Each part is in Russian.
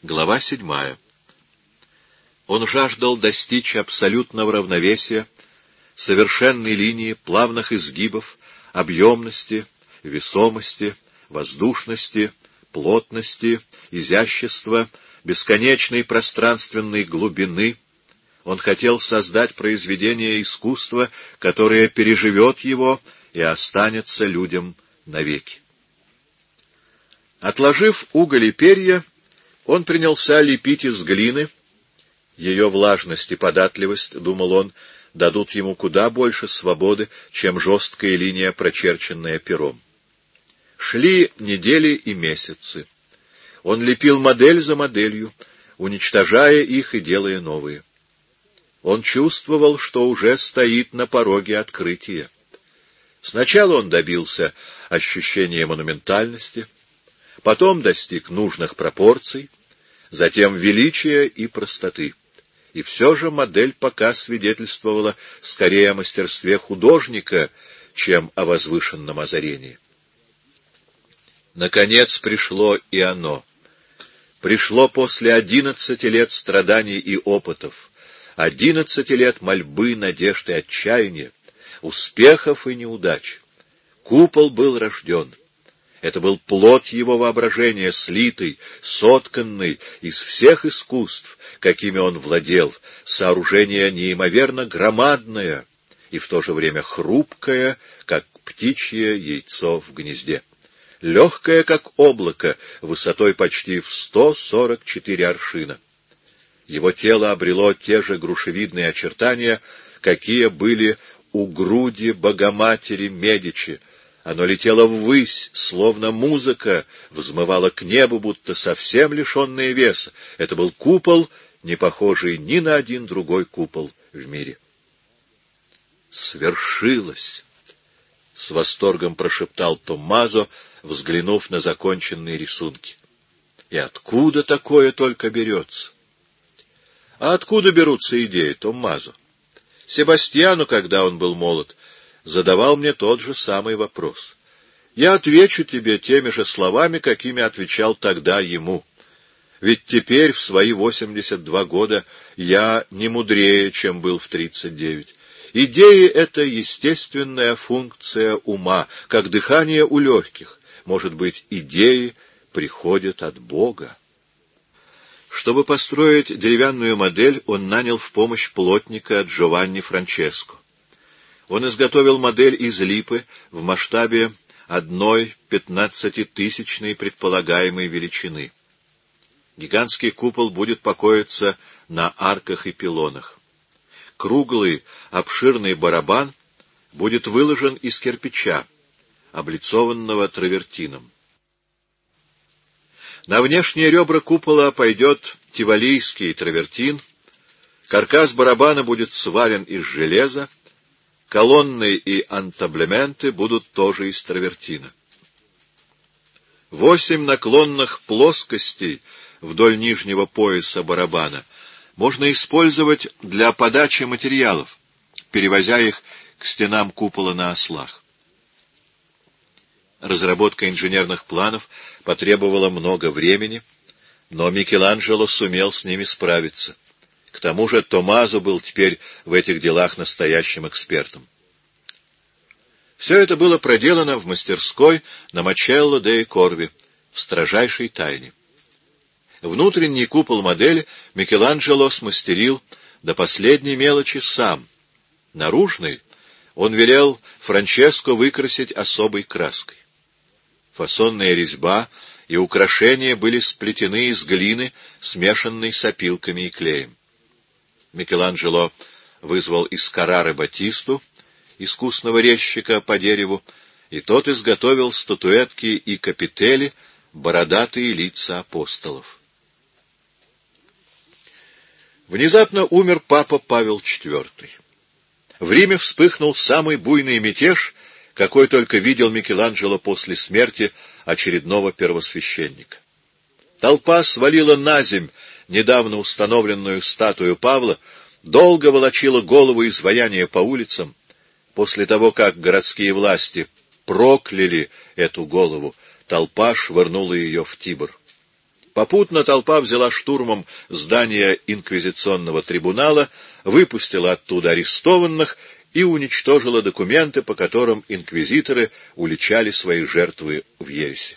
Глава 7. Он жаждал достичь абсолютного равновесия, совершенной линии, плавных изгибов, объемности, весомости, воздушности, плотности, изящества, бесконечной пространственной глубины. Он хотел создать произведение искусства, которое переживет его и останется людям навеки. Отложив уголь и перья, он принялся лепить из глины. Ее влажность и податливость, думал он, дадут ему куда больше свободы, чем жесткая линия, прочерченная пером. Шли недели и месяцы. Он лепил модель за моделью, уничтожая их и делая новые. Он чувствовал, что уже стоит на пороге открытия. Сначала он добился ощущения монументальности, потом достиг нужных пропорций, затем величия и простоты. И все же модель пока свидетельствовала скорее о мастерстве художника, чем о возвышенном озарении. Наконец пришло и оно. Пришло после 11 лет страданий и опытов, 11 лет мольбы, надежд и отчаяния, успехов и неудач. Купол был рожден. Это был плод его воображения, слитый, сотканный из всех искусств, какими он владел, сооружение неимоверно громадное и в то же время хрупкое, как птичье яйцо в гнезде, легкое, как облако, высотой почти в 144 аршина. Его тело обрело те же грушевидные очертания, какие были у груди Богоматери Медичи. Оно летело ввысь, словно музыка, взмывало к небу, будто совсем лишенное веса. Это был купол, не похожий ни на один другой купол в мире. «Свершилось!» — с восторгом прошептал Томмазо, взглянув на законченные рисунки. «И откуда такое только берется?» «А откуда берутся идеи, Томмазо? Себастьяну, когда он был молод, задавал мне тот же самый вопрос. Я отвечу тебе теми же словами, какими отвечал тогда ему. Ведь теперь, в свои 82 года, я не мудрее, чем был в 39. Идеи — это естественная функция ума, как дыхание у легких. Может быть, идеи приходят от Бога. Чтобы построить деревянную модель, он нанял в помощь плотника Джованни Франческо. Он изготовил модель из липы в масштабе 1/15-тысячной предполагаемой величины. Гигантский купол будет покоиться на арках и пилонах. Круглый, обширный барабан будет выложен из кирпича, облицованного травертином. На внешние ребра купола пойдет тиволийский травертин, каркас барабана будет сварен из железа, колонны и антаблементы будут тоже из травертина. 8 наклонных плоскостей вдоль нижнего пояса барабана можно использовать для подачи материалов, перевозя их к стенам купола на ослах. Разработка инженерных планов потребовала много времени, но Микеланджело сумел с ними справиться. К тому же Томмазо был теперь в этих делах настоящим экспертом. Все это было проделано в мастерской на Мачелло де Корви, в строжайшей тайне. Внутренний купол модели Микеланджело смастерил до последней мелочи сам. Наружный он велел Франческо выкрасить особой краской. Фасонная резьба и украшения были сплетены из глины, смешанной с опилками и клеем. Микеланджело вызвал из Каррары Батисту, искусного резчика по дереву, и тот изготовил статуэтки и капители, бородатые лица апостолов. Внезапно умер папа Павел IV. В Риме вспыхнул самый буйный мятеж, какой только видел Микеланджело после смерти очередного первосвященника. Толпа свалила наземь недавно установленную статую Павла, долго волочила голову изваяния по улицам. После того, как городские власти прокляли эту голову, толпа швырнула ее в Тибр. Попутно толпа взяла штурмом здание инквизиционного трибунала, выпустила оттуда арестованных и уничтожила документы, по которым инквизиторы уличали свои жертвы в ереси.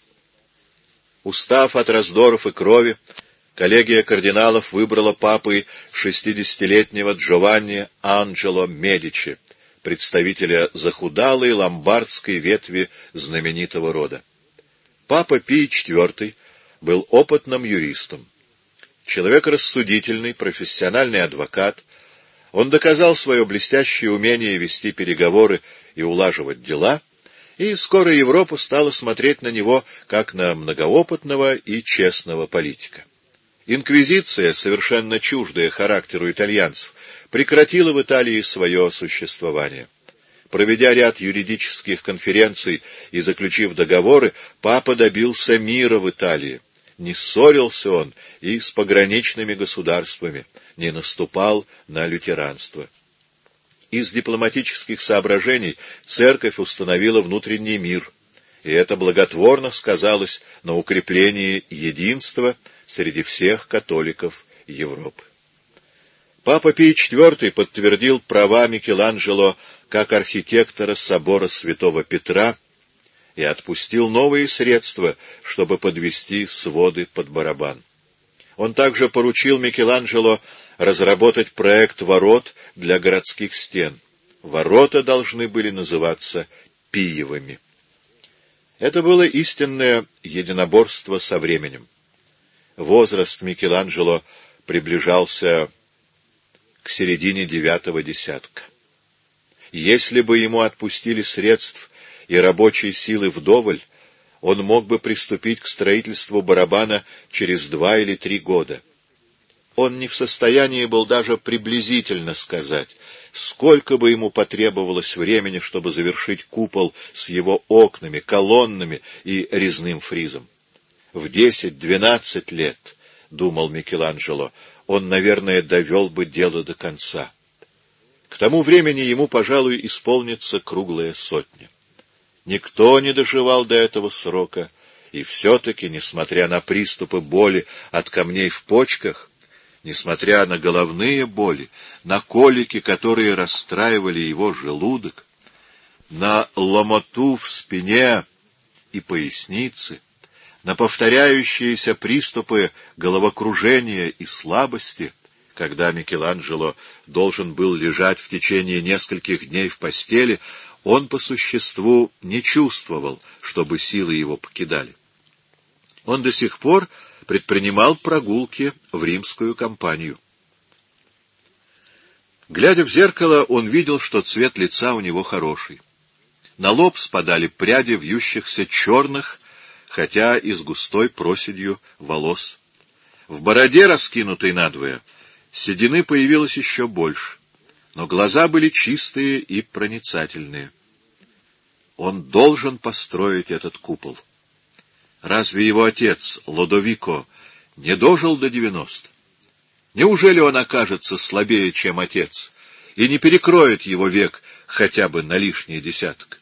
Устав от раздоров и крови, коллегия кардиналов выбрала папой 60-летнего Джованни Анджело Медичи, представителя захудалой ломбардской ветви знаменитого рода. Папа Пий IV был опытным юристом. Человек рассудительный, профессиональный адвокат, он доказал свое блестящее умение вести переговоры и улаживать дела, и скоро Европа стала смотреть на него как на многоопытного и честного политика. Инквизиция, совершенно чуждая характеру итальянцев, прекратила в Италии свое существование. Проведя ряд юридических конференций и заключив договоры, папа добился мира в Италии. Не ссорился он и с пограничными государствами, не наступал на лютеранство. Из дипломатических соображений церковь установила внутренний мир, и это благотворно сказалось на укреплении единства среди всех католиков Европы. Папа Пий IV подтвердил права Микеланджело как архитектора собора Святого Петра и отпустил новые средства, чтобы подвести своды под барабан. Он также поручил Микеланджело разработать проект ворот для городских стен. Ворота должны были называться Пиевыми. Это было истинное единоборство со временем. Возраст Микеланджело приближался к середине 9-го десятка. Если бы ему отпустили средств и рабочей силы вдоволь, он мог бы приступить к строительству барабана через 2 или 3 года. Он не в состоянии был даже приблизительно сказать, сколько бы ему потребовалось времени, чтобы завершить купол с его окнами, колоннами и резным фризом. В 10-12 лет, думал Микеланджело, он, наверное, довел бы дело до конца. К тому времени ему, пожалуй, исполнится круглая 100. Никто не доживал до этого срока, и все-таки, несмотря на приступы боли от камней в почках, несмотря на головные боли, на колики, которые расстраивали его желудок, на ломоту в спине и пояснице, на повторяющиеся приступы головокружения и слабости, когда Микеланджело должен был лежать в течение нескольких дней в постели, он по существу не чувствовал, чтобы силы его покидали. Он до сих пор предпринимал прогулки в римскую кампанию. Глядя в зеркало, он видел, что цвет лица у него хороший. На лоб спадали пряди вьющихся черных, хотя и с густой проседью волос. В бороде, раскинутой надвое, седины появилось еще больше, но глаза были чистые и проницательные. Он должен построить этот купол. Разве его отец, Лодовико, не дожил до 90? Неужели он окажется слабее, чем отец, и не перекроет его век хотя бы на лишний десяток?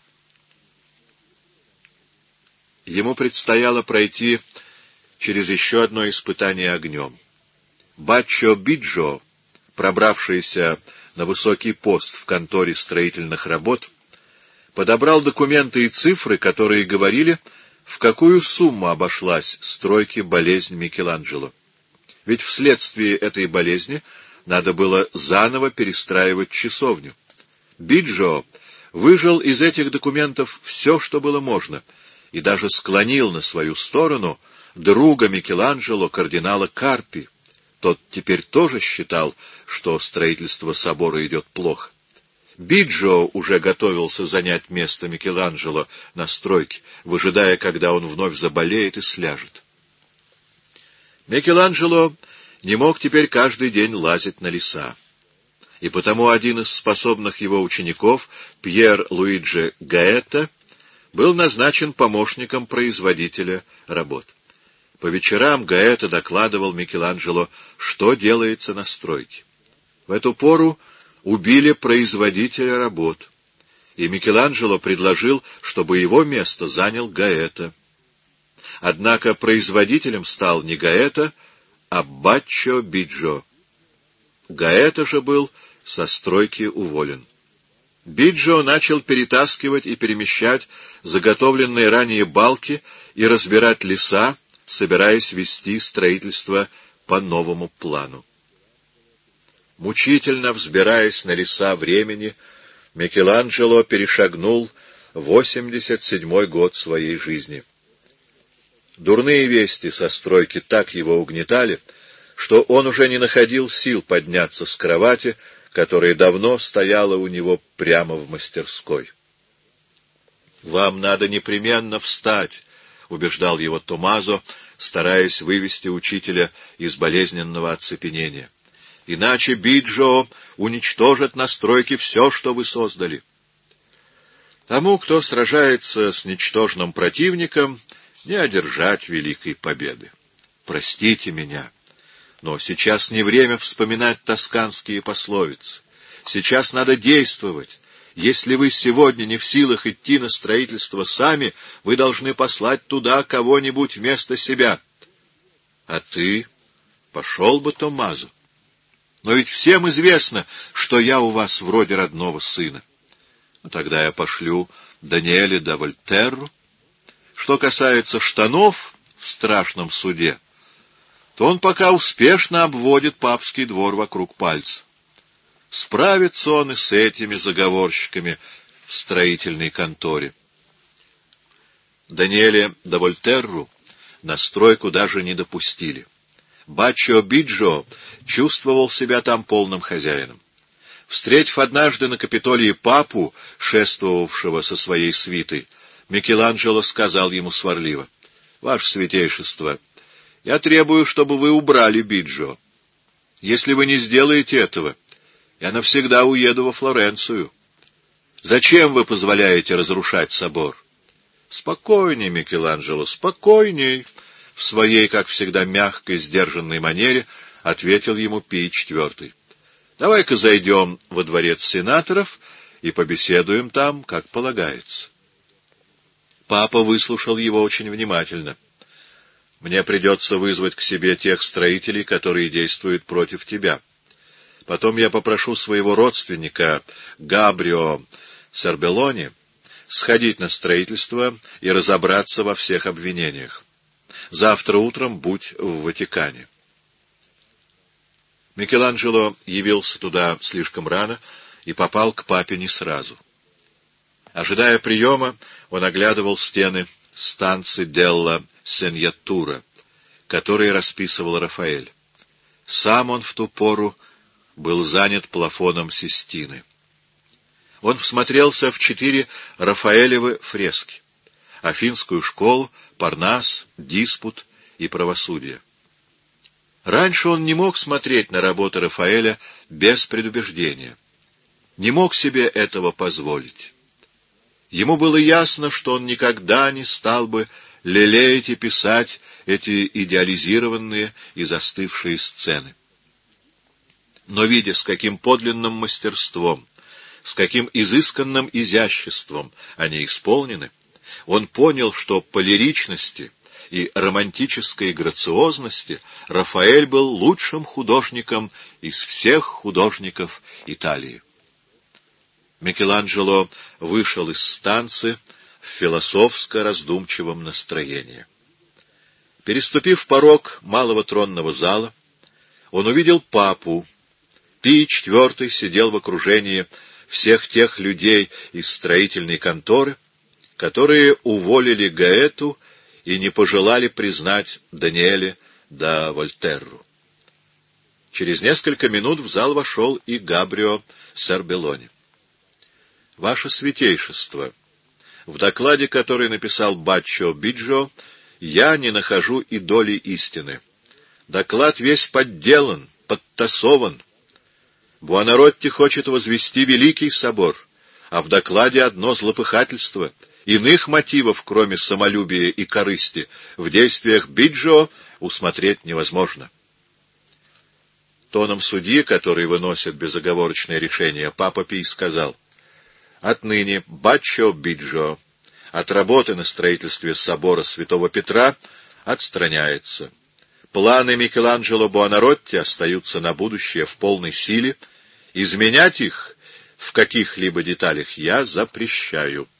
Ему предстояло пройти через еще одно испытание огнем. Баччо Биджо, пробравшийся на высокий пост в конторе строительных работ, подобрал документы и цифры, которые говорили, в какую сумму обошлась стройке болезнь Микеланджело. Ведь вследствие этой болезни надо было заново перестраивать часовню. Биджо выжал из этих документов все, что было можно, и даже склонил на свою сторону друга Микеланджело, кардинала Карпи. Тот теперь тоже считал, что строительство собора идет плохо. Биджо уже готовился занять место Микеланджело на стройке, выжидая, когда он вновь заболеет и сляжет. Микеланджело не мог теперь каждый день лазить на леса, и потому один из способных его учеников, Пьер Луиджи Гаэта, был назначен помощником производителя работ. По вечерам Гаэта докладывал Микеланджело, что делается на стройке. В эту пору убили производителя работ, и Микеланджело предложил, чтобы его место занял Гаэта. Однако производителем стал не Гаэта, а Баччо Биджо. Гаэта же был со стройки уволен. Биджо начал перетаскивать и перемещать заготовленные ранее балки и разбирать леса, собираясь вести строительство по новому плану. Мучительно взбираясь на леса времени, Микеланджело перешагнул 87-й год своей жизни. Дурные вести со стройки так его угнетали, что он уже не находил сил подняться с кровати, которая давно стояла у него прямо в мастерской. «Вам надо непременно встать», — убеждал его Томмазо, стараясь вывести учителя из болезненного оцепенения. «Иначе Биджо уничтожит на стройке все, что вы создали». Тому, кто сражается с ничтожным противником, не одержать великой победы. Простите меня, но сейчас не время вспоминать тосканские пословицы. Сейчас надо действовать. Если вы сегодня не в силах идти на строительство сами, вы должны послать туда кого-нибудь вместо себя. А ты пошел бы, Томмазо. Но ведь всем известно, что я у вас вроде родного сына. Тогда я пошлю Даниэля да Вольтерру. Что касается штанов в страшном суде, то он пока успешно обводит папский двор вокруг пальца. Справится он и с этими заговорщиками в строительной конторе. Даниэля да Вольтерру на стройку даже не допустили. Баччо Биджо чувствовал себя там полным хозяином. Встретив однажды на Капитолии папу, шествовавшего со своей свитой, Микеланджело сказал ему сварливо: «Ваше святейшество, я требую, чтобы вы убрали Биджо. Если вы не сделаете этого, я навсегда уеду во Флоренцию. Зачем вы позволяете разрушать собор?» «Спокойней, Микеланджело, спокойней», — в своей, как всегда, мягкой, сдержанной манере ответил ему Пий IV. «Давай-ка зайдем во дворец сенаторов и побеседуем там, как полагается». Папа выслушал его очень внимательно. «Мне придется вызвать к себе тех строителей, которые действуют против тебя. Потом я попрошу своего родственника Габрио Сербеллони сходить на строительство и разобраться во всех обвинениях. Завтра утром будь в Ватикане». Микеланджело явился туда слишком рано и попал к папе не сразу. Ожидая приема, он оглядывал стены станции Делла Сеньятура, которые расписывал Рафаэль. Сам он в ту пору был занят плафоном Систины. Он всмотрелся в 4 Рафаэлевы фрески: Афинскую школу, Парнас, Диспут и Правосудие. Раньше он не мог смотреть на работы Рафаэля без предубеждения. Не мог себе этого позволить. Ему было ясно, что он никогда не стал бы лелеять и писать эти идеализированные и застывшие сцены. Но, видя, с каким подлинным мастерством, с каким изысканным изяществом они исполнены, он понял, что по лиричности и романтической грациозности Рафаэль был лучшим художником из всех художников Италии. Микеланджело вышел из станции в философско-раздумчивом настроении. Переступив порог малого тронного зала, он увидел папу. Пий IV сидел в окружении всех тех людей из строительной конторы, которые уволили Гаэту и не пожелали признать Даниэля да Вольтерру. Через несколько минут в зал вошел и Габрио Сербеллони. «Ваше святейшество, в докладе, который написал Баччо Биджо, я не нахожу и доли истины. Доклад весь подделан, подтасован. Буонаротти хочет возвести Великий собор, а в докладе одно злопыхательство. Иных мотивов, кроме самолюбия и корысти, в действиях Биджо усмотреть невозможно». Тоном судьи, который выносит безоговорочное решение, папа Пий сказал: «Отныне Баччо Биджо от работы на строительстве собора святого Петра отстраняется. Планы Микеланджело Буонаротти остаются на будущее в полной силе. Изменять их в каких-либо деталях я запрещаю.